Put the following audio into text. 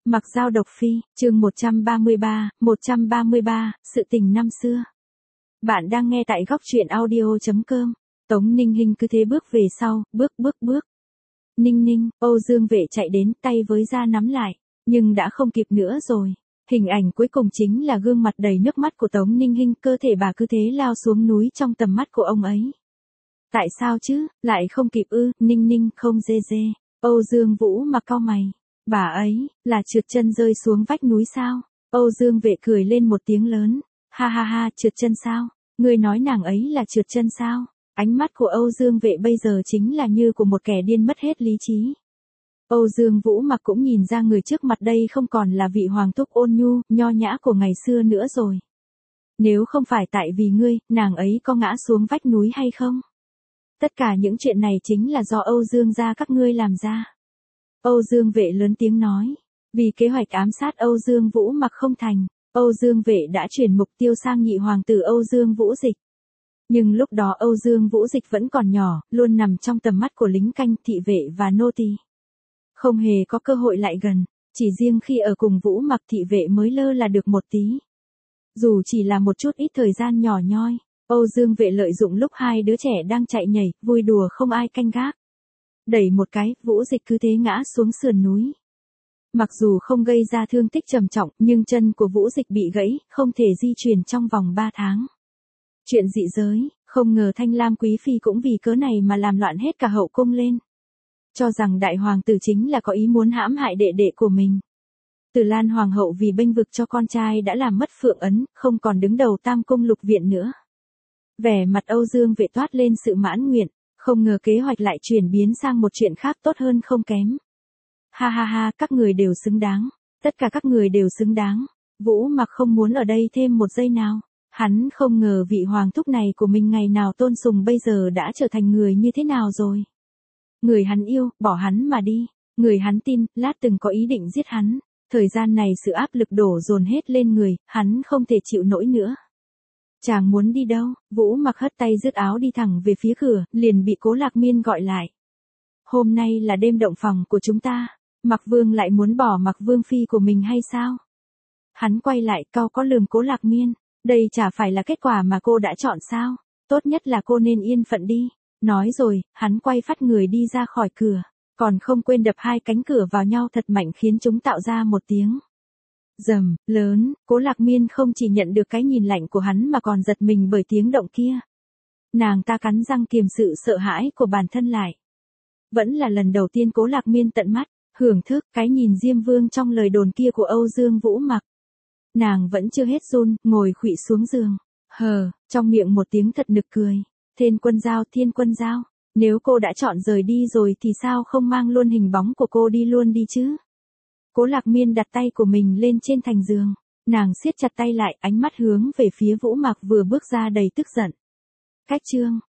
Mặc Dao độc phi, chương 133, sự tình năm xưa. Bạn đang nghe tại góc truyện audio.com. Tống Ninh Hinh cứ thế bước về sau, bước. Ninh Ninh, Âu Dương Vệ chạy đến, tay với da nắm lại, nhưng đã không kịp nữa rồi. Hình ảnh cuối cùng chính là gương mặt đầy nước mắt của Tống Ninh Hinh, cơ thể bà cứ thế lao xuống núi trong tầm mắt của ông ấy. Tại sao chứ, lại không kịp ư? Ninh Ninh không dê. Âu Dương Vũ mặc cau mày. Bà ấy, là trượt chân rơi xuống vách núi sao? Âu Dương Vệ cười lên một tiếng lớn. Ha, trượt chân sao? Ngươi nói nàng ấy là trượt chân sao? Ánh mắt của Âu Dương Vệ bây giờ chính là như của một kẻ điên mất hết lý trí. Âu Dương Vũ mặc cũng nhìn ra người trước mặt đây không còn là vị hoàng thúc ôn nhu, nho nhã của ngày xưa nữa rồi. Nếu không phải tại vì ngươi, nàng ấy có ngã xuống vách núi hay không? Tất cả những chuyện này chính là do Âu Dương gia các ngươi làm ra. Âu Dương Vệ lớn tiếng nói. Vì kế hoạch ám sát Âu Dương Vũ mặc không thành, Âu Dương Vệ đã chuyển mục tiêu sang nhị hoàng tử Âu Dương Vũ Dịch. Nhưng lúc đó Âu Dương Vũ Dịch vẫn còn nhỏ, luôn nằm trong tầm mắt của lính canh, thị vệ và nô tỳ. Không hề có cơ hội lại gần, chỉ riêng khi ở cùng Vũ mặc thị vệ mới lơ là được một tí. Dù chỉ là một chút ít thời gian nhỏ nhoi, Âu Dương Vệ lợi dụng lúc hai đứa trẻ đang chạy nhảy, vui đùa không ai canh gác. Đẩy một cái, Vũ Dịch cứ thế ngã xuống sườn núi. Mặc dù không gây ra thương tích trầm trọng, nhưng chân của Vũ Dịch bị gãy, không thể di chuyển trong vòng 3 tháng. Chuyện dị giới, không ngờ Thanh Lam Quý Phi cũng vì cớ này mà làm loạn hết cả hậu cung lên. Cho rằng đại hoàng tử chính là có ý muốn hãm hại đệ đệ của mình. Từ Lan Hoàng hậu vì bênh vực cho con trai đã làm mất Phượng Ấn, không còn đứng đầu Tam Cung Lục Viện nữa. Vẻ mặt Âu Dương Vệ toát lên sự mãn nguyện. Không ngờ kế hoạch lại chuyển biến sang một chuyện khác tốt hơn không kém. Ha, các người đều xứng đáng. Tất cả các người đều xứng đáng. Vũ mặc không muốn ở đây thêm một giây nào. Hắn không ngờ vị hoàng thúc này của mình ngày nào tôn sùng bây giờ đã trở thành người như thế nào rồi. Người hắn yêu, bỏ hắn mà đi. Người hắn tin, lát từng có ý định giết hắn. Thời gian này sự áp lực đổ dồn hết lên người, hắn không thể chịu nổi nữa. Chàng muốn đi đâu? Vũ mặc hất tay dứt áo đi thẳng về phía cửa, liền bị Cố Lạc Miên gọi lại. Hôm nay là đêm động phòng của chúng ta, Mặc Vương lại muốn bỏ Mặc Vương phi của mình hay sao? Hắn quay lại cau có lườm Cố Lạc Miên, đây chả phải là kết quả mà cô đã chọn sao? Tốt nhất là cô nên yên phận đi. Nói rồi, hắn quay phát người đi ra khỏi cửa, còn không quên đập hai cánh cửa vào nhau thật mạnh khiến chúng tạo ra một tiếng rầm lớn. Cố Lạc Miên không chỉ nhận được cái nhìn lạnh của hắn mà còn giật mình bởi tiếng động kia. Nàng ta cắn răng kiềm sự sợ hãi của bản thân lại. Vẫn là lần đầu tiên Cố Lạc Miên tận mắt hưởng thức cái nhìn Diêm Vương trong lời đồn kia của Âu Dương Vũ mặc. Nàng vẫn chưa hết run, ngồi khuỵu xuống giường. Trong miệng một tiếng thật nực cười. Thiên Quân Giao, nếu cô đã chọn rời đi rồi thì sao không mang luôn hình bóng của cô đi luôn đi chứ? Cố Lạc Miên đặt tay của mình lên trên thành giường. Nàng siết chặt tay lại, ánh mắt hướng về phía Vũ mặc vừa bước ra đầy tức giận. Cách chương,